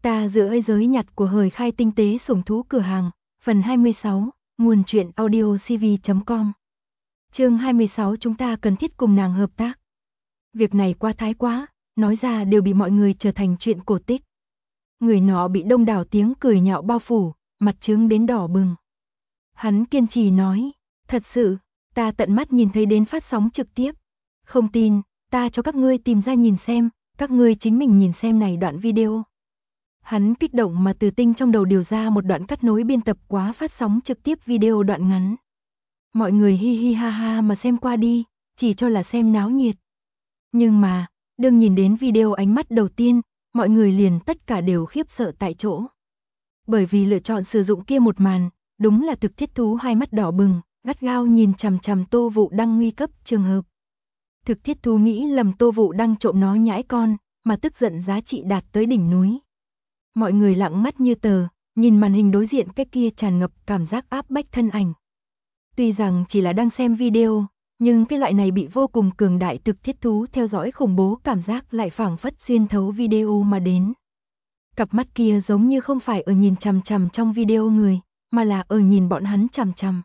Ta giữa ấy giới nhặt của hời khai tinh tế sủng thú cửa hàng, phần 26, nguồn truyện audiocv.com. Chương 26 chúng ta cần thiết cùng nàng hợp tác. Việc này quá thái quá, nói ra đều bị mọi người trở thành chuyện cổ tích. Người nọ bị đông đảo tiếng cười nhạo bao phủ, mặt trướng đến đỏ bừng. Hắn kiên trì nói, thật sự, ta tận mắt nhìn thấy đến phát sóng trực tiếp. Không tin, ta cho các ngươi tìm ra nhìn xem, các ngươi chính mình nhìn xem này đoạn video. Hắn kích động mà từ tinh trong đầu điều ra một đoạn cắt nối biên tập quá phát sóng trực tiếp video đoạn ngắn. Mọi người hi hi ha ha mà xem qua đi, chỉ cho là xem náo nhiệt. Nhưng mà, đương nhìn đến video ánh mắt đầu tiên, mọi người liền tất cả đều khiếp sợ tại chỗ. Bởi vì lựa chọn sử dụng kia một màn, đúng là thực thiết thú hai mắt đỏ bừng, gắt gao nhìn chằm chằm Tô Vụ Đăng nguy cấp trường hợp. Thực thiết thú nghĩ lầm Tô Vụ Đăng trộm nó nhãi con, mà tức giận giá trị đạt tới đỉnh núi. Mọi người lặng mắt như tờ, nhìn màn hình đối diện cái kia tràn ngập cảm giác áp bách thân ảnh. Tuy rằng chỉ là đang xem video, nhưng cái loại này bị vô cùng cường đại thực thiết thú theo dõi khủng bố cảm giác lại phảng phất xuyên thấu video mà đến. Cặp mắt kia giống như không phải ở nhìn chằm chằm trong video người, mà là ở nhìn bọn hắn chằm chằm.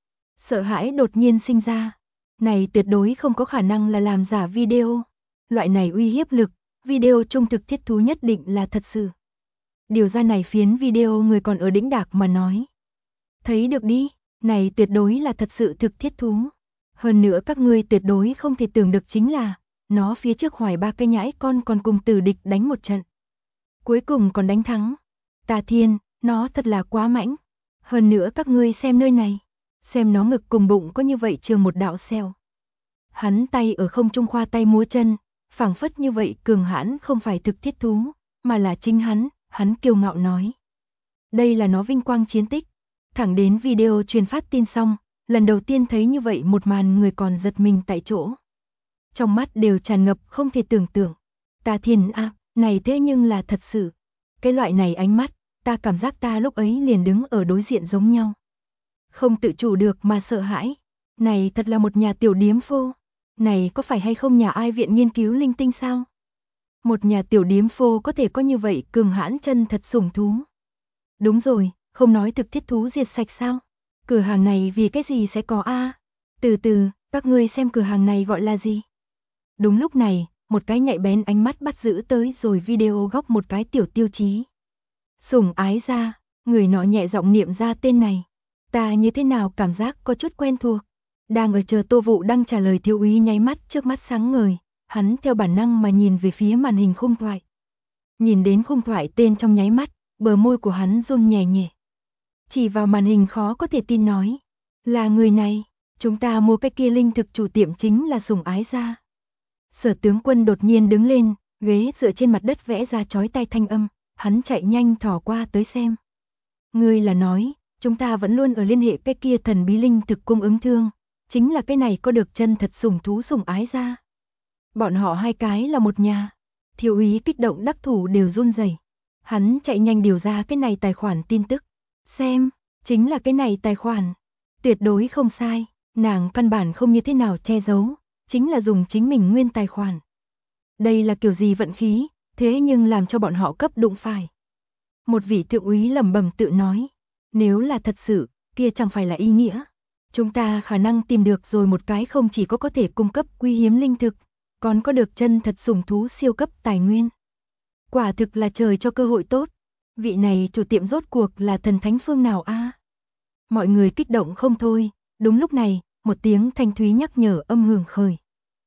Sợ hãi đột nhiên sinh ra. Này tuyệt đối không có khả năng là làm giả video. Loại này uy hiếp lực, video trung thực thiết thú nhất định là thật sự. Điều ra này phiến video người còn ở đĩnh đạc mà nói. Thấy được đi, này tuyệt đối là thật sự thực thiết thú. Hơn nữa các ngươi tuyệt đối không thể tưởng được chính là, nó phía trước hoài ba cái nhãi con còn cùng tử địch đánh một trận. Cuối cùng còn đánh thắng. Ta thiên, nó thật là quá mãnh. Hơn nữa các ngươi xem nơi này, xem nó ngực cùng bụng có như vậy trường một đạo xeo. Hắn tay ở không trung khoa tay múa chân, phảng phất như vậy cường hãn không phải thực thiết thú, mà là chính hắn kiêu ngạo nói. Đây là nó vinh quang chiến tích. Thẳng đến video truyền phát tin xong, lần đầu tiên thấy như vậy một màn người còn giật mình tại chỗ. Trong mắt đều tràn ngập không thể tưởng tượng. Ta thiên a, này thế nhưng là thật sự. Cái loại này ánh mắt, ta cảm giác ta lúc ấy liền đứng ở đối diện giống nhau. Không tự chủ được mà sợ hãi. Này thật là một nhà tiểu điếm phô. Này có phải hay không nhà ai viện nghiên cứu linh tinh sao? Một nhà tiểu điếm phô có thể có như vậy cường hãn chân thật sủng thú. Đúng rồi, không nói thực thiết thú diệt sạch sao? Cửa hàng này vì cái gì sẽ có a? Từ từ, các ngươi xem cửa hàng này gọi là gì? Đúng lúc này, một cái nhạy bén ánh mắt bắt giữ tới rồi video góc một cái tiểu tiêu chí. Sủng ái gia, người nọ nhẹ giọng niệm ra tên này. Ta như thế nào cảm giác có chút quen thuộc. Đang ở chờ Tô Vụ Đăng trả lời thiếu úy nháy mắt trước mắt sáng ngời, hắn theo bản năng mà nhìn về phía màn hình khung thoại. Nhìn đến khung thoại tên trong nháy mắt, bờ môi của hắn run nhẹ nhẹ. Chỉ vào màn hình khó có thể tin nói, là người này, chúng ta mua cái kia linh thực chủ tiệm chính là sủng ái gia. Sở tướng quân đột nhiên đứng lên, ghế dựa trên mặt đất vẽ ra chói tai thanh âm, hắn chạy nhanh thò qua tới xem. Ngươi là nói, chúng ta vẫn luôn ở liên hệ cái kia thần bí linh thực cung ứng thương, chính là cái này có được chân thật sủng thú sủng ái gia. Bọn họ hai cái là một nhà. Thiếu úy kích động đắc thủ đều run rẩy. Hắn chạy nhanh điều ra cái này tài khoản tin tức. Xem, chính là cái này tài khoản. Tuyệt đối không sai, nàng căn bản không như thế nào che giấu, chính là dùng chính mình nguyên tài khoản. Đây là kiểu gì vận khí, thế nhưng làm cho bọn họ cấp đụng phải. Một vị thượng úy lẩm bẩm tự nói, nếu là thật sự, kia chẳng phải là ý nghĩa. Chúng ta khả năng tìm được rồi một cái không chỉ có thể cung cấp quý hiếm linh thực, còn có được chân thật sủng thú siêu cấp tài nguyên. Quả thực là trời cho cơ hội tốt. Vị này chủ tiệm rốt cuộc là thần thánh phương nào a? Mọi người kích động không thôi. Đúng lúc này, một tiếng thanh thúy nhắc nhở âm hưởng khởi.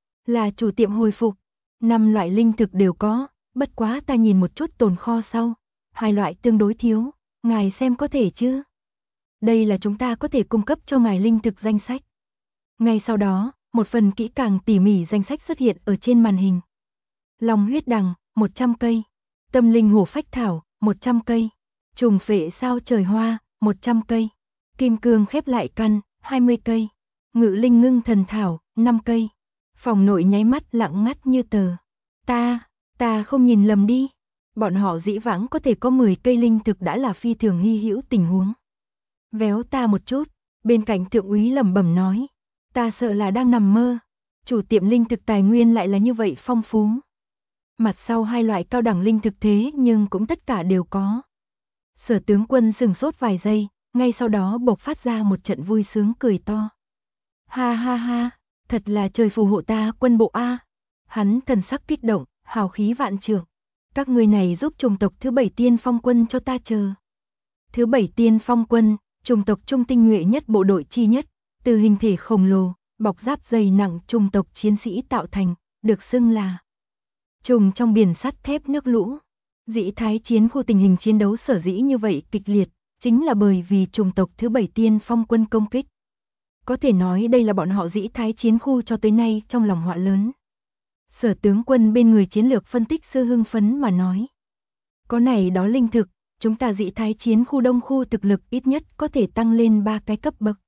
Là chủ tiệm hồi phục. 5 loại linh thực đều có, bất quá ta nhìn một chút tồn kho sau. 2 loại tương đối thiếu, ngài xem có thể chứ? Đây là chúng ta có thể cung cấp cho ngài linh thực danh sách. Ngay sau đó, một phần kỹ càng tỉ mỉ danh sách xuất hiện ở trên màn hình. Long huyết đằng, 100 cây. Tâm linh hổ phách thảo, 100 cây. Trùng phệ sao trời hoa, 100 cây. Kim cương khép lại căn, 20 cây. Ngự linh ngưng thần thảo, 5 cây. Phòng nội nháy mắt lặng ngắt như tờ. Ta không nhìn lầm đi. Bọn họ dĩ vãng có thể có 10 cây linh thực đã là phi thường hy hữu tình huống. Véo ta một chút, bên cạnh thượng úy lẩm bẩm nói. Ta sợ là đang nằm mơ. Chủ tiệm linh thực tài nguyên lại là như vậy phong phú. Mặt sau hai loại cao đẳng linh thực thế nhưng cũng tất cả đều có. Sở tướng quân sừng sốt vài giây, ngay sau đó bộc phát ra một trận vui sướng cười to. Ha ha ha, thật là trời phù hộ ta quân bộ a. Hắn thần sắc kích động, hào khí vạn trượng. Các người này giúp chủng tộc thứ 7 tiên phong quân cho ta chờ. Thứ 7 tiên phong quân, chủng tộc trung tinh nhuệ nhất bộ đội chi nhất, từ hình thể khổng lồ, bọc giáp dày nặng chủng tộc chiến sĩ tạo thành, được xưng là trùng trong biển sắt thép nước lũ. Dĩ Thái chiến khu tình hình chiến đấu sở dĩ như vậy kịch liệt, chính là bởi vì chủng tộc thứ 7 tiên phong quân công kích. Có thể nói đây là bọn họ Dĩ Thái chiến khu cho tới nay trong lòng họa lớn. Sở tướng quân bên người chiến lược phân tích sư hưng phấn mà nói. Có này đó linh thực, chúng ta Dĩ Thái chiến khu đông khu thực lực ít nhất có thể tăng lên 3 cái cấp bậc.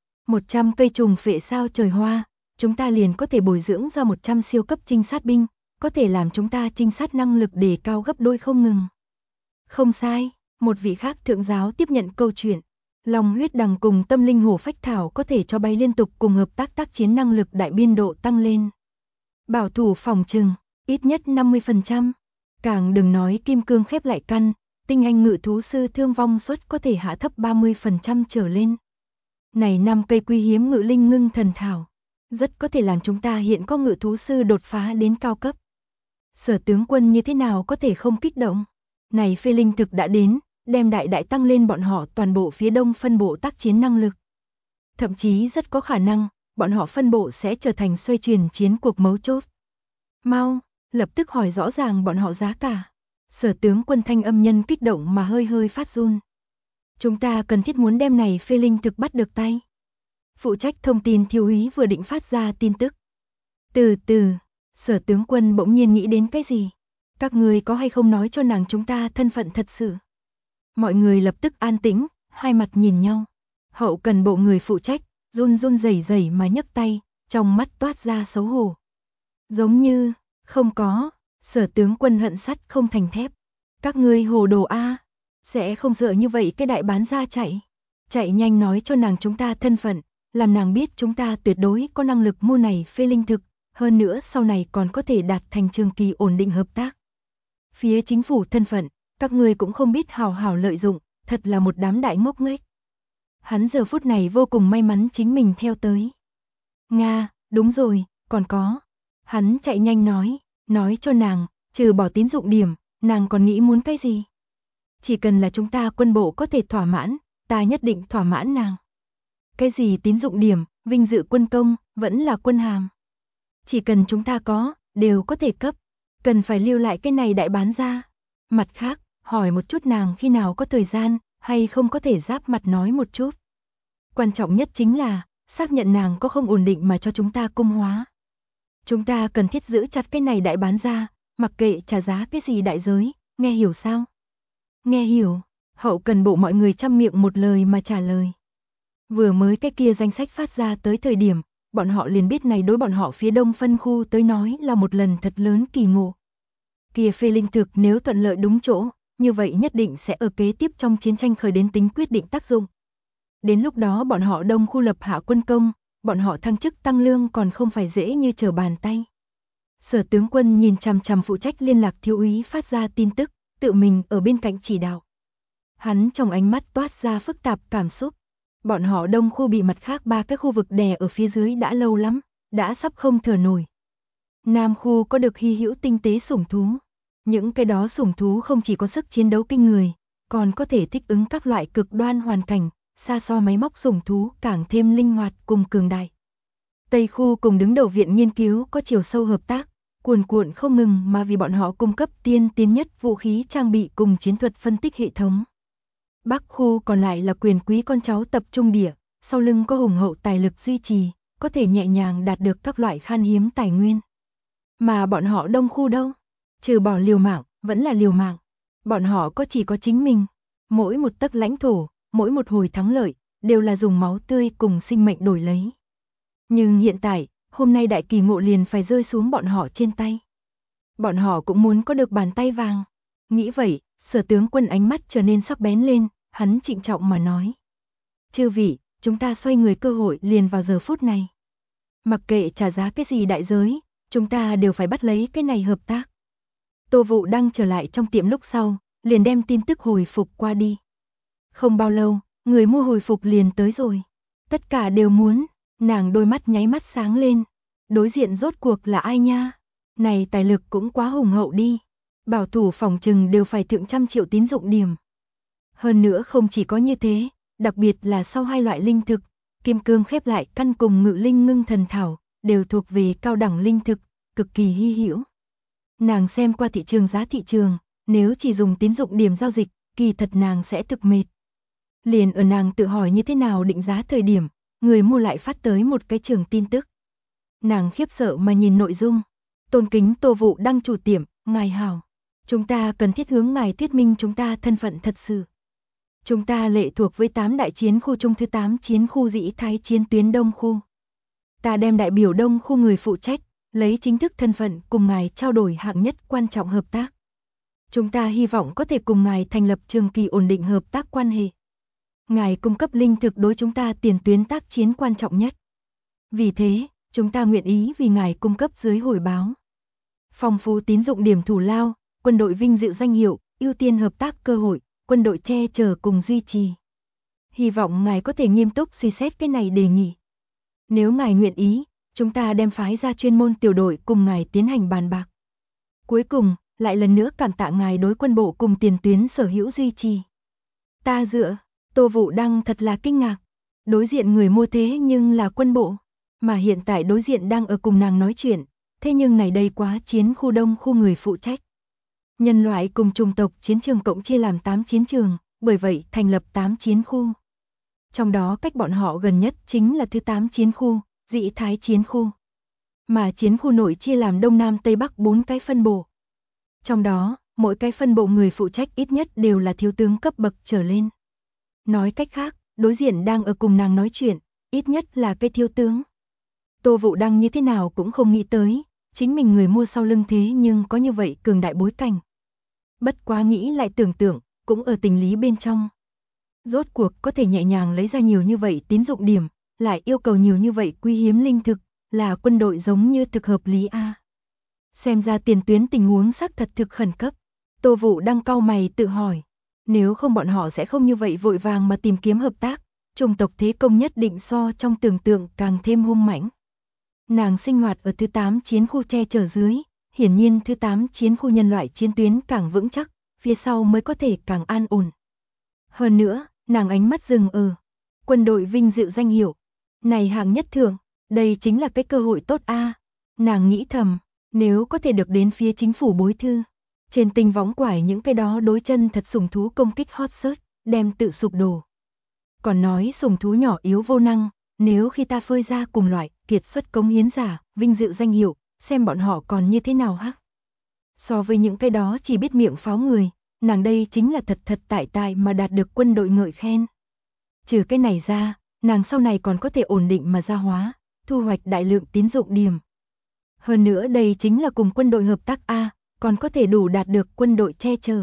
100 cây trùng phệ sao trời hoa, chúng ta liền có thể bồi dưỡng ra 100 siêu cấp trinh sát binh, có thể làm chúng ta trinh sát năng lực đề cao gấp đôi không ngừng. Không sai, một vị khác thượng giáo tiếp nhận câu chuyện. Long huyết đằng cùng tâm linh hổ phách thảo có thể cho bay liên tục cùng hợp tác chiến năng lực đại biên độ tăng lên. Bảo thủ phòng trừng, ít nhất 50%. Càng đừng nói kim cương khép lại căn, tinh anh ngự thú sư thương vong suất có thể hạ thấp 30% trở lên. Này 5 cây quý hiếm ngự linh ngưng thần thảo, rất có thể làm chúng ta hiện có ngự thú sư đột phá đến cao cấp. Sở tướng quân như thế nào có thể không kích động? Này phê linh thực đã đến, đem đại tăng lên bọn họ toàn bộ phía đông phân bộ tác chiến năng lực. Thậm chí rất có khả năng, bọn họ phân bộ sẽ trở thành xoay chuyển chiến cuộc mấu chốt. Mau, lập tức hỏi rõ ràng bọn họ giá cả. Sở tướng quân thanh âm nhân kích động mà hơi phát run. Chúng ta cần thiết muốn đem này phê linh thực bắt được tay. Phụ trách thông tin thiếu úy vừa định phát ra tin tức. Từ từ, sở tướng quân bỗng nhiên nghĩ đến cái gì? Các người có hay không nói cho nàng chúng ta thân phận thật sự? Mọi người lập tức an tĩnh, hai mặt nhìn nhau. Hậu cần bộ người phụ trách, run rẩy mà nhấc tay, trong mắt toát ra xấu hổ. Giống như, không có, sở tướng quân hận sắt không thành thép. Các ngươi hồ đồ a, sẽ không sợ như vậy cái đại bán ra chạy. Chạy nhanh nói cho nàng chúng ta thân phận, làm nàng biết chúng ta tuyệt đối có năng lực mua này phê linh thực, hơn nữa sau này còn có thể đạt thành trường kỳ ổn định hợp tác. Phía chính phủ thân phận, các ngươi cũng không biết hào hào lợi dụng, thật là một đám đại ngốc nghếch. Hắn giờ phút này vô cùng may mắn chính mình theo tới. Nga, đúng rồi, còn có. Hắn chạy nhanh nói cho nàng, trừ bỏ tín dụng điểm, nàng còn nghĩ muốn cái gì? Chỉ cần là chúng ta quân bộ có thể thỏa mãn, ta nhất định thỏa mãn nàng. Cái gì tín dụng điểm, vinh dự quân công, vẫn là quân hàm. Chỉ cần chúng ta có, đều có thể cấp. Cần phải lưu lại cái này đại bán ra. Mặt khác, hỏi một chút nàng khi nào có thời gian, hay không có thể giáp mặt nói một chút. Quan trọng nhất chính là, xác nhận nàng có không ổn định mà cho chúng ta cung hóa. Chúng ta cần thiết giữ chặt cái này đại bán ra, mặc kệ trả giá cái gì đại giới, nghe hiểu sao? Nghe hiểu, hậu cần bộ mọi người chăm miệng một lời mà trả lời. Vừa mới cái kia danh sách phát ra tới thời điểm, bọn họ liền biết này đối bọn họ phía đông phân khu tới nói là một lần thật lớn kỳ ngộ. Kia phê linh thực nếu thuận lợi đúng chỗ, như vậy nhất định sẽ ở kế tiếp trong chiến tranh khởi đến tính quyết định tác dụng. Đến lúc đó bọn họ đông khu lập hạ quân công, bọn họ thăng chức tăng lương còn không phải dễ như trở bàn tay. Sở tướng quân nhìn chằm chằm phụ trách liên lạc thiếu úy phát ra tin tức, tự mình ở bên cạnh chỉ đạo. Hắn trong ánh mắt toát ra phức tạp cảm xúc. Bọn họ đông khu bị mặt khác 3 cái khu vực đè ở phía dưới đã lâu lắm, đã sắp không thở nổi. Nam khu có được hy hữu tinh tế sủng thú. Những cái đó sủng thú không chỉ có sức chiến đấu kinh người, còn có thể thích ứng các loại cực đoan hoàn cảnh, xa so máy móc sủng thú càng thêm linh hoạt cùng cường đại. Tây khu cùng đứng đầu viện nghiên cứu có chiều sâu hợp tác, cuồn cuộn không ngừng mà vì bọn họ cung cấp tiên tiến nhất vũ khí trang bị cùng chiến thuật phân tích hệ thống. Bắc khu còn lại là quyền quý con cháu tập trung địa, sau lưng có hùng hậu tài lực duy trì, có thể nhẹ nhàng đạt được các loại khan hiếm tài nguyên. Mà bọn họ đông khu đâu? Trừ bỏ liều mạng, vẫn là liều mạng. Bọn họ chỉ có chính mình. Mỗi một tấc lãnh thổ, mỗi một hồi thắng lợi, đều là dùng máu tươi cùng sinh mệnh đổi lấy. Nhưng hiện tại, hôm nay đại kỳ ngộ liền phải rơi xuống bọn họ trên tay. Bọn họ cũng muốn có được bàn tay vàng. Nghĩ vậy, sở tướng quân ánh mắt trở nên sắc bén lên, hắn trịnh trọng mà nói. Chư vị, chúng ta xoay người cơ hội liền vào giờ phút này. Mặc kệ trả giá cái gì đại giới, chúng ta đều phải bắt lấy cái này hợp tác. Tô Vũ Đăng trở lại trong tiệm lúc sau, liền đem tin tức hồi phục qua đi. Không bao lâu, người mua hồi phục liền tới rồi. Tất cả đều muốn, nàng đôi mắt nháy mắt sáng lên. Đối diện rốt cuộc là ai nha? Này tài lực cũng quá hùng hậu đi. Bảo thủ phòng trừng đều phải thượng trăm triệu tín dụng điểm. Hơn nữa không chỉ có như thế, đặc biệt là sau hai loại linh thực, kim cương khép lại căn cùng ngự linh ngưng thần thảo, đều thuộc về cao đẳng linh thực, cực kỳ hy hữu. Nàng xem qua thị trường, nếu chỉ dùng tín dụng điểm giao dịch, kỳ thật nàng sẽ thực mệt. Liền ở nàng tự hỏi như thế nào định giá thời điểm, người mua lại phát tới một cái trường tin tức. Nàng khiếp sợ mà nhìn nội dung. Tôn kính Tô Vũ Đăng chủ tiệm, ngài hảo. Chúng ta cần thiết hướng ngài thuyết minh chúng ta thân phận thật sự. Chúng ta lệ thuộc với 8 đại chiến khu chung thứ 8 chiến khu Dĩ Thái chiến tuyến Đông khu. Ta đem đại biểu Đông khu người phụ trách, lấy chính thức thân phận cùng ngài trao đổi hạng nhất quan trọng hợp tác. Chúng ta hy vọng có thể cùng ngài thành lập trường kỳ ổn định hợp tác quan hệ. Ngài cung cấp linh thực đối chúng ta tiền tuyến tác chiến quan trọng nhất. Vì thế, chúng ta nguyện ý vì ngài cung cấp dưới hồi báo. Phong phú tín dụng điểm thù lao, quân đội vinh dự danh hiệu, ưu tiên hợp tác cơ hội, quân đội che chở cùng duy trì. Hy vọng ngài có thể nghiêm túc suy xét cái này đề nghị. Nếu ngài nguyện ý, chúng ta đem phái ra chuyên môn tiểu đội cùng ngài tiến hành bàn bạc. Cuối cùng, lại lần nữa cảm tạ ngài đối quân bộ cùng tiền tuyến sở hữu duy trì. Ta dựa, Tô Vũ Đăng thật là kinh ngạc. Đối diện người mua thế nhưng là quân bộ, mà hiện tại đối diện đang ở cùng nàng nói chuyện, thế nhưng này đây quá chiến khu Đông khu người phụ trách. Nhân loại cùng chủng tộc chiến trường cộng chia làm 8 chiến trường, bởi vậy thành lập 8 chiến khu. Trong đó cách bọn họ gần nhất chính là thứ 8 chiến khu, Dĩ Thái chiến khu. Mà chiến khu nội chia làm Đông Nam Tây Bắc 4 cái phân bộ. Trong đó, mỗi cái phân bộ người phụ trách ít nhất đều là thiếu tướng cấp bậc trở lên. Nói cách khác, đối diện đang ở cùng nàng nói chuyện, ít nhất là cái thiếu tướng. Tô Vũ Đăng như thế nào cũng không nghĩ tới, chính mình người mua sau lưng thế nhưng có như vậy cường đại bối cảnh. Bất quá nghĩ lại tưởng tượng, cũng ở tình lý bên trong. Rốt cuộc có thể nhẹ nhàng lấy ra nhiều như vậy tín dụng điểm, lại yêu cầu nhiều như vậy quý hiếm linh thực, là quân đội giống như thực hợp lý a. Xem ra tiền tuyến tình huống xác thật thực khẩn cấp. Tô Vũ Đăng cau mày tự hỏi, nếu không bọn họ sẽ không như vậy vội vàng mà tìm kiếm hợp tác, chủng tộc thế công nhất định so trong tưởng tượng càng thêm hung mãnh. Nàng sinh hoạt ở thứ 8 chiến khu che chở dưới, hiển nhiên thứ 8 chiến khu nhân loại chiến tuyến càng vững chắc, phía sau mới có thể càng an ổn. Hơn nữa, nàng ánh mắt dừng ở quân đội vinh dự danh hiệu, này hạng nhất thưởng, đây chính là cái cơ hội tốt a. Nàng nghĩ thầm, nếu có thể được đến phía chính phủ bối thư, trên tinh võng quải những cái đó đối chân thật sủng thú công kích hot search, đem tự sụp đổ. Còn nói sủng thú nhỏ yếu vô năng, nếu khi ta phơi ra cùng loại kiệt xuất cống hiến giả, vinh dự danh hiệu, xem bọn họ còn như thế nào hắc. So với những cái đó chỉ biết miệng pháo người, nàng đây chính là thật tại mà đạt được quân đội ngợi khen. Trừ cái này ra, nàng sau này còn có thể ổn định mà gia hóa, thu hoạch đại lượng tín dụng điểm. Hơn nữa đây chính là cùng quân đội hợp tác A, còn có thể đủ đạt được quân đội che chở.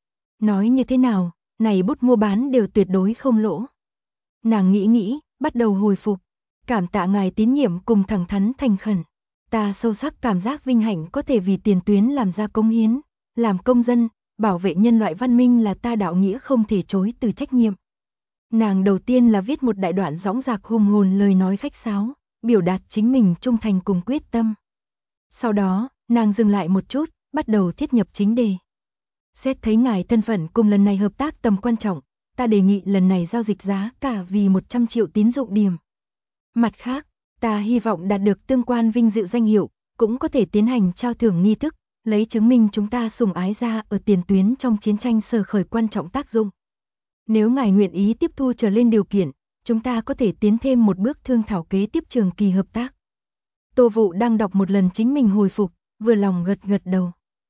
Nói như thế nào, này bút mua bán đều tuyệt đối không lỗ. Nàng nghĩ, bắt đầu hồi phục. Cảm tạ ngài tín nhiệm cùng thẳng thắn thành khẩn. Ta sâu sắc cảm giác vinh hạnh có thể vì tiền tuyến làm ra công hiến, làm công dân, bảo vệ nhân loại văn minh là ta đạo nghĩa không thể chối từ trách nhiệm. Nàng đầu tiên là viết một đại đoạn dõng dạc hùng hồn lời nói khách sáo, biểu đạt chính mình trung thành cùng quyết tâm. Sau đó, nàng dừng lại một chút, bắt đầu thiết nhập chính đề. Xét thấy ngài thân phận cùng lần này hợp tác tầm quan trọng, ta đề nghị lần này giao dịch giá cả vì 100 triệu tín dụng điểm. Mặt khác, ta hy vọng đạt được tương quan vinh dự danh hiệu, cũng có thể tiến hành trao thưởng nghi thức, lấy chứng minh chúng ta sủng ái ra ở tiền tuyến trong chiến tranh sở khởi quan trọng tác dụng. Nếu ngài nguyện ý tiếp thu trở lên điều kiện, chúng ta có thể tiến thêm một bước thương thảo kế tiếp trường kỳ hợp tác. Tô Vũ đang đọc một lần chính mình hồi phục, vừa lòng gật đầu.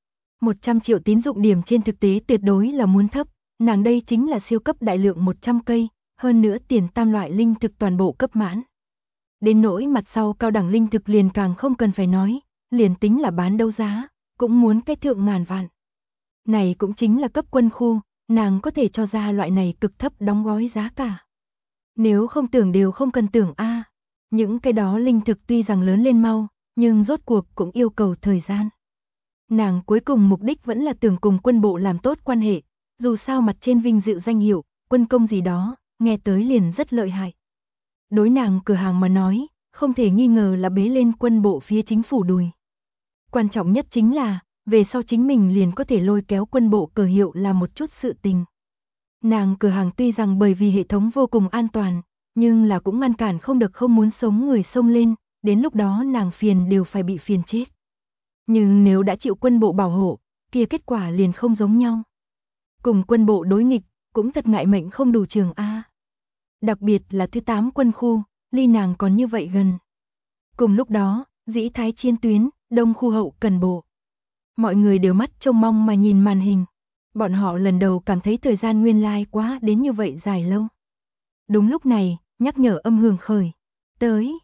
100 triệu tín dụng điểm trên thực tế tuyệt đối là muốn thấp, nàng đây chính là siêu cấp đại lượng 100 cây, hơn nữa tiền tam loại linh thực toàn bộ cấp mãn. Đến nỗi mặt sau cao đẳng linh thực liền càng không cần phải nói, liền tính là bán đấu giá, cũng muốn cái thượng ngàn vạn. Này cũng chính là cấp quân khu, nàng có thể cho ra loại này cực thấp đóng gói giá cả. Nếu không tưởng đều không cần tưởng a. Những cái đó linh thực tuy rằng lớn lên mau, nhưng rốt cuộc cũng yêu cầu thời gian. Nàng cuối cùng mục đích vẫn là tưởng cùng quân bộ làm tốt quan hệ, dù sao mặt trên vinh dự danh hiệu, quân công gì đó, nghe tới liền rất lợi hại. Đối nàng cửa hàng mà nói, không thể nghi ngờ là bế lên quân bộ phía chính phủ đùi. Quan trọng nhất chính là, về sau chính mình liền có thể lôi kéo quân bộ cờ hiệu là một chút sự tình. Nàng cửa hàng tuy rằng bởi vì hệ thống vô cùng an toàn, nhưng là cũng ngăn cản không được không muốn sống người xông lên, đến lúc đó nàng phiền đều phải bị phiền chết. Nhưng nếu đã chịu quân bộ bảo hộ, kia kết quả liền không giống nhau. Cùng quân bộ đối nghịch, cũng thật ngại mệnh không đủ trường A. Đặc biệt là thứ 8 quân khu, ly nàng còn như vậy gần. Cùng lúc đó, dĩ thái chiến tuyến, đông khu hậu cần bộ. Mọi người đều mắt trông mong mà nhìn màn hình. Bọn họ lần đầu cảm thấy thời gian nguyên lai quá đến như vậy dài lâu. Đúng lúc này, nhắc nhở âm hưởng khởi. Tới,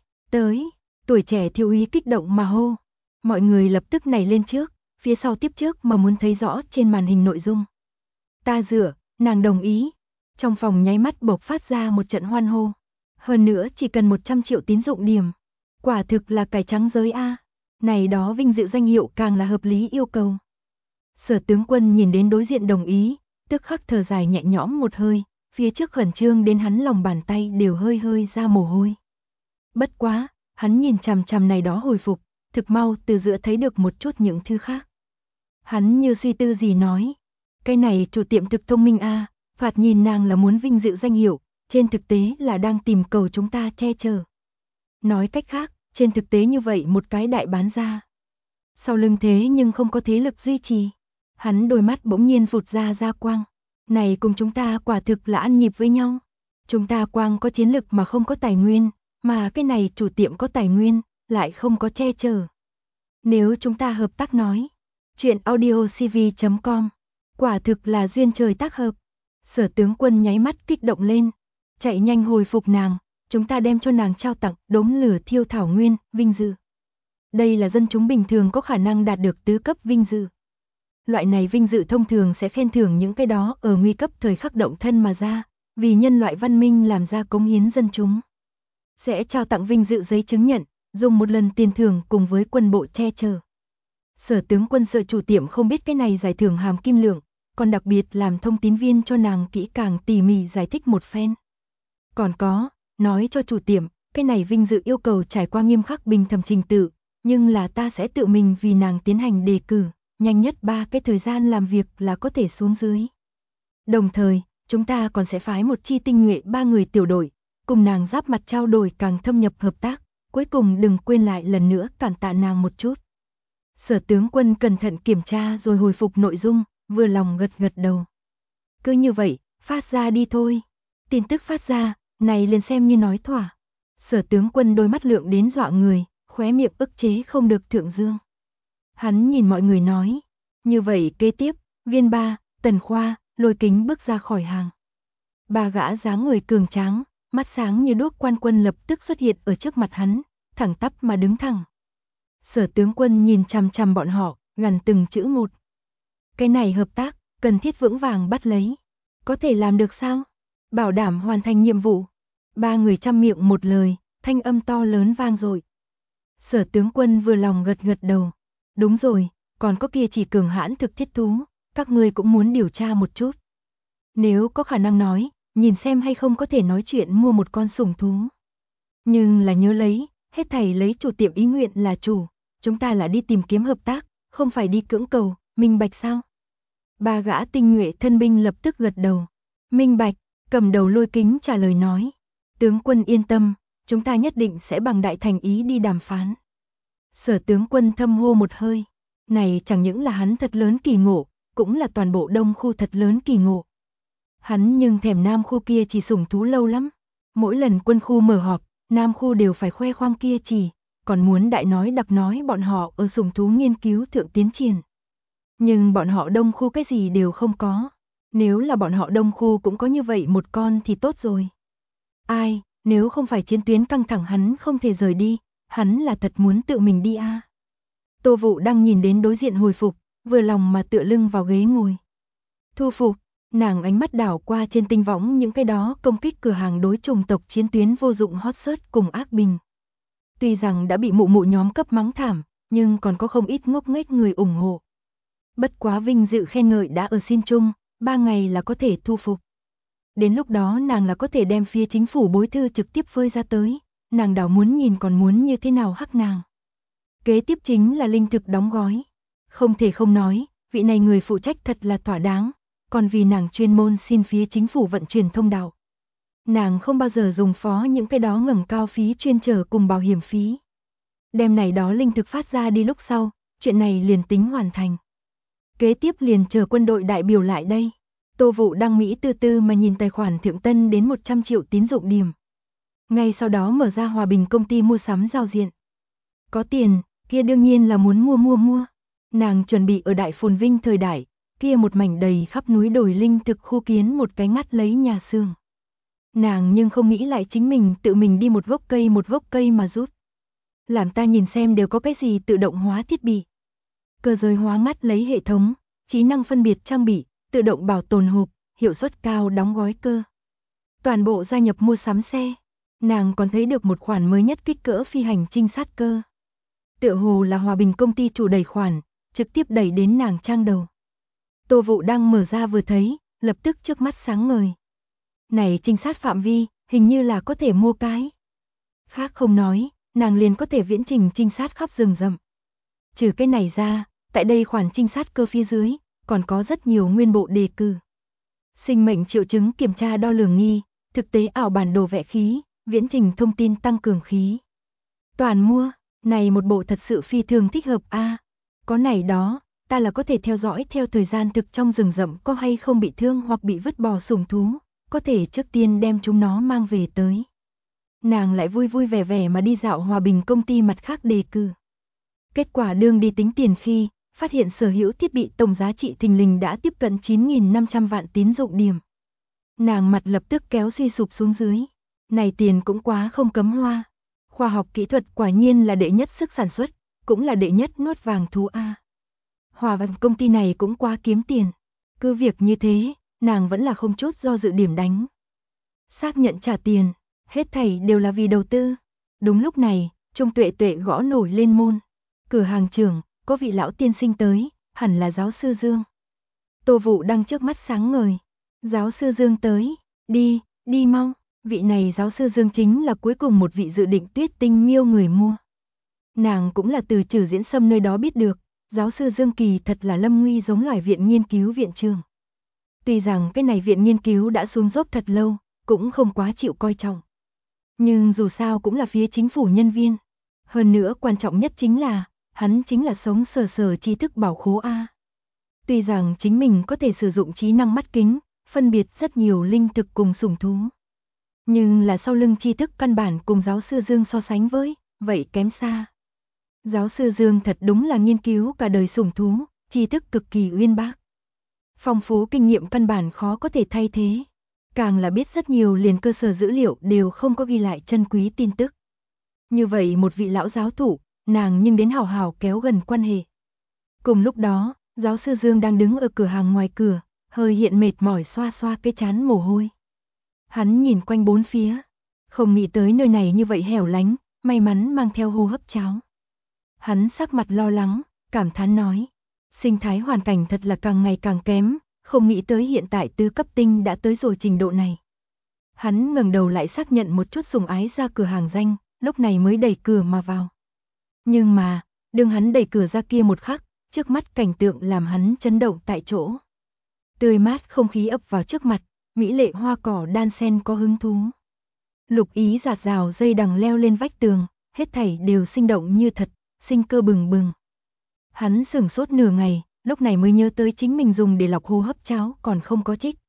tuổi trẻ thiếu úy kích động mà hô. Mọi người lập tức nảy lên trước, phía sau tiếp trước mà muốn thấy rõ trên màn hình nội dung. Ta dựa, nàng đồng ý. Trong phòng nháy mắt bộc phát ra một trận hoan hô. Hơn nữa chỉ cần 100 triệu tín dụng điểm. Quả thực là cải trắng giới A. Này đó vinh dự danh hiệu càng là hợp lý yêu cầu. Sở tướng quân nhìn đến đối diện đồng ý, tức khắc thở dài nhẹ nhõm một hơi, phía trước khẩn trương đến hắn lòng bàn tay đều hơi hơi ra mồ hôi. Bất quá, hắn nhìn chằm chằm này đó hồi phục, thực mau từ giữa thấy được một chút những thứ khác. Hắn như suy tư gì nói, cái này chủ tiệm thực thông minh a, thoạt nhìn nàng là muốn vinh dự danh hiệu, trên thực tế là đang tìm cầu chúng ta che chở. Nói cách khác, trên thực tế như vậy một cái đại bán ra. Sau lưng thế nhưng không có thế lực duy trì. Hắn đôi mắt bỗng nhiên vụt ra quang. Này cùng chúng ta quả thực là ăn nhịp với nhau. Chúng ta quang có chiến lực mà không có tài nguyên, mà cái này chủ tiệm có tài nguyên, lại không có che chở. Nếu chúng ta hợp tác nói, chuyện audiocv.com, quả thực là duyên trời tác hợp. Sở tướng quân nháy mắt kích động lên, chạy nhanh hồi phục nàng, chúng ta đem cho nàng trao tặng đốm lửa thiêu thảo nguyên, vinh dự. Đây là dân chúng bình thường có khả năng đạt được tứ cấp vinh dự. Loại này vinh dự thông thường sẽ khen thưởng những cái đó ở nguy cấp thời khắc động thân mà ra, vì nhân loại văn minh làm ra cống hiến dân chúng. Sẽ trao tặng vinh dự giấy chứng nhận, dùng một lần tiền thưởng cùng với quân bộ che chở. Sở tướng quân sợ chủ tiệm không biết cái này giải thưởng hàm kim lượng, còn đặc biệt làm thông tín viên cho nàng kỹ càng tỉ mỉ giải thích một phen. Còn có, nói cho chủ tiệm, cái này vinh dự yêu cầu trải qua nghiêm khắc bình thẩm trình tự, nhưng là ta sẽ tự mình vì nàng tiến hành đề cử, nhanh nhất 3 cái thời gian làm việc là có thể xuống dưới. Đồng thời, chúng ta còn sẽ phái một chi tinh nhuệ 3 người tiểu đội, cùng nàng giáp mặt trao đổi càng thâm nhập hợp tác, cuối cùng đừng quên lại lần nữa cảm tạ nàng một chút. Sở tướng quân cẩn thận kiểm tra rồi hồi phục nội dung, vừa lòng gật gật đầu. Cứ như vậy, phát ra đi thôi. Tin tức phát ra, này liền xem như nói thỏa. Sở tướng quân đôi mắt lượng đến dọa người, khóe miệng ức chế không được thượng dương. Hắn nhìn mọi người nói, như vậy kế tiếp, Viên Ba, Tần Khoa, Lôi Kính bước ra khỏi hàng. 3 gã dáng người cường tráng, mắt sáng như đuốc quan quân lập tức xuất hiện ở trước mặt hắn, thẳng tắp mà đứng thẳng. Sở tướng quân nhìn chằm chằm bọn họ, gần từng chữ một. Cái này hợp tác, cần thiết vững vàng bắt lấy. Có thể làm được sao? Bảo đảm hoàn thành nhiệm vụ. 3 người chăm miệng một lời, thanh âm to lớn vang dội. Sở tướng quân vừa lòng gật gật đầu. Đúng rồi, còn có kia chỉ cường hãn thực thiết thú, các ngươi cũng muốn điều tra một chút. Nếu có khả năng nói, nhìn xem hay không có thể nói chuyện mua một con sủng thú. Nhưng là nhớ lấy, hết thảy lấy chủ tiệm ý nguyện là chủ, chúng ta là đi tìm kiếm hợp tác, không phải đi cưỡng cầu, minh bạch sao? 3 gã tinh nhuệ thân binh lập tức gật đầu. Minh bạch, cầm đầu Lôi Kính trả lời nói. Tướng quân yên tâm, chúng ta nhất định sẽ bằng đại thành ý đi đàm phán. Sở tướng quân thâm hô một hơi. Này chẳng những là hắn thật lớn kỳ ngộ, cũng là toàn bộ đông khu thật lớn kỳ ngộ. Hắn nhưng thèm nam khu kia chỉ sủng thú lâu lắm. Mỗi lần quân khu mở họp, nam khu đều phải khoe khoang kia chỉ, còn muốn đại nói đặc nói bọn họ ở sủng thú nghiên cứu thượng tiến triển. Nhưng bọn họ đông khu cái gì đều không có. Nếu là bọn họ đông khu cũng có như vậy một con thì tốt rồi. Ai, nếu không phải chiến tuyến căng thẳng hắn không thể rời đi, hắn là thật muốn tự mình đi a. Tô Vụ đang nhìn đến đối diện hồi phục, vừa lòng mà tựa lưng vào ghế ngồi. Thu phục, nàng ánh mắt đảo qua trên tinh võng những cái đó công kích cửa hàng đối chủng tộc chiến tuyến vô dụng hot search cùng ác bình. Tuy rằng đã bị mụ mụ nhóm cấp mắng thảm, nhưng còn có không ít ngốc nghếch người ủng hộ, Bất quá vinh dự khen ngợi đã ở xin chung, 3 ngày là có thể thu phục. Đến lúc đó nàng là có thể đem phía chính phủ bối thư trực tiếp phơi ra tới, nàng đảo muốn nhìn còn muốn như thế nào hắc nàng. Kế tiếp chính là linh thực đóng gói. Không thể không nói, vị này người phụ trách thật là thỏa đáng, còn vì nàng chuyên môn xin phía chính phủ vận chuyển thông đạo. Nàng không bao giờ dùng phó những cái đó ngẩng cao phí chuyên chở cùng bảo hiểm phí. Đem này đó linh thực phát ra đi lúc sau, chuyện này liền tính hoàn thành. Kế tiếp liền chờ quân đội đại biểu lại đây. Tô Vũ Đăng Mỹ từ từ mà nhìn tài khoản thượng tân đến 100 triệu tín dụng điểm. Ngay sau đó mở ra Hòa Bình công ty mua sắm giao diện. Có tiền, kia đương nhiên là muốn mua. Nàng chuẩn bị ở đại phồn vinh thời đại, kia một mảnh đầy khắp núi đồi linh thực khu kiến một cái ngắt lấy nhà xưởng. Nàng nhưng không nghĩ lại chính mình tự mình đi một gốc cây mà rút. Làm ta nhìn xem đều có cái gì tự động hóa thiết bị. Cơ giới hóa ngắt lấy hệ thống, trí năng phân biệt trang bị, tự động bảo tồn hộp, hiệu suất cao đóng gói cơ. Toàn bộ gia nhập mua sắm xe. Nàng còn thấy được một khoản mới nhất kích cỡ phi hành trinh sát cơ. Tựa hồ là Hòa Bình công ty chủ đẩy khoản, trực tiếp đẩy đến nàng trang đầu. Tô Vũ đang mở ra vừa thấy, lập tức trước mắt sáng ngời. Này trinh sát phạm vi, hình như là có thể mua cái. Khác không nói, nàng liền có thể viễn trình trinh sát khắp rừng rậm. Trừ cái này ra, tại đây khoản trinh sát cơ phía dưới, còn có rất nhiều nguyên bộ đề cử. Sinh mệnh triệu chứng kiểm tra đo lường nghi, thực tế ảo bản đồ vẽ khí, viễn trình thông tin tăng cường khí. Toàn mua, này một bộ thật sự phi thường thích hợp a. Có này đó, ta là có thể theo dõi theo thời gian thực trong rừng rậm có hay không bị thương hoặc bị vứt bỏ sủng thú, có thể trước tiên đem chúng nó mang về tới. Nàng lại vui vui vẻ vẻ mà đi dạo Hòa Bình công ty mặt khác đề cử. Kết quả đương đi tính tiền khi, phát hiện sở hữu thiết bị tổng giá trị thình lình đã tiếp cận 9.500 vạn tín dụng điểm. Nàng mặt lập tức kéo suy sụp xuống dưới. Này tiền cũng quá không cấm hoa. Khoa học kỹ thuật quả nhiên là đệ nhất sức sản xuất, cũng là đệ nhất nuốt vàng thú A. Hòa Bình công ty này cũng quá kiếm tiền. Cứ việc như thế, nàng vẫn là không chút do dự điểm đánh. Xác nhận trả tiền, hết thảy đều là vì đầu tư. Đúng lúc này, Trung Tuệ Tuệ gõ nổi lên môn. Cửa hàng trưởng, có vị lão tiên sinh tới, hẳn là giáo sư Dương. Tô Vũ đang trước mắt sáng ngời. Giáo sư Dương tới, đi mau. Vị này giáo sư Dương chính là cuối cùng một vị dự định Tuyết Tinh Miêu người mua. Nàng cũng là từ Trử Diễn Sâm nơi đó biết được, giáo sư Dương kỳ thật là Lâm Nguy giống loài viện nghiên cứu viện trưởng. Tuy rằng cái này viện nghiên cứu đã xuống dốc thật lâu, cũng không quá chịu coi trọng. Nhưng dù sao cũng là phía chính phủ nhân viên. Hơn nữa quan trọng nhất chính là, hắn chính là sống sờ tri thức bảo khố A. Tuy rằng chính mình có thể sử dụng trí năng mắt kính, phân biệt rất nhiều linh thực cùng sủng thú. Nhưng là sau lưng tri thức căn bản cùng giáo sư Dương so sánh với, vậy kém xa. Giáo sư Dương thật đúng là nghiên cứu cả đời sủng thú, tri thức cực kỳ uyên bác. Phong phú kinh nghiệm căn bản khó có thể thay thế. Càng là biết rất nhiều liền cơ sở dữ liệu đều không có ghi lại chân quý tin tức. Như vậy một vị lão giáo thủ, nàng nhưng đến hào hào kéo gần quan hệ. Cùng lúc đó, giáo sư Dương đang đứng ở cửa hàng ngoài cửa, hơi hiện mệt mỏi xoa xoa cái trán mồ hôi. Hắn nhìn quanh bốn phía, không nghĩ tới nơi này như vậy hẻo lánh, may mắn mang theo hô hấp cháo. Hắn sắc mặt lo lắng, cảm thán nói, sinh thái hoàn cảnh thật là càng ngày càng kém, không nghĩ tới hiện tại tứ cấp tinh đã tới rồi trình độ này. Hắn ngẩng đầu lại xác nhận một chút sủng ái ra cửa hàng danh, lúc này mới đẩy cửa mà vào. Nhưng mà, đương hắn đẩy cửa ra kia một khắc, trước mắt cảnh tượng làm hắn chấn động tại chỗ. Tươi mát không khí ập vào trước mặt, mỹ lệ hoa cỏ đan sen có hứng thú. Lục ý rạt rào dây đằng leo lên vách tường, hết thảy đều sinh động như thật, sinh cơ bừng bừng. Hắn sửng sốt nửa ngày, lúc này mới nhớ tới chính mình dùng để lọc hô hấp cháo còn không có trích.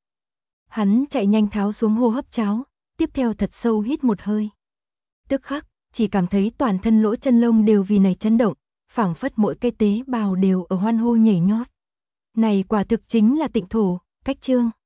Hắn chạy nhanh tháo xuống hô hấp cháo, tiếp theo thật sâu hít một hơi. Tức khắc, chỉ cảm thấy toàn thân lỗ chân lông đều vì này chấn động, phảng phất mỗi cái tế bào đều ở hoan hô nhảy nhót. Này quả thực chính là tịnh thổ, cách chương.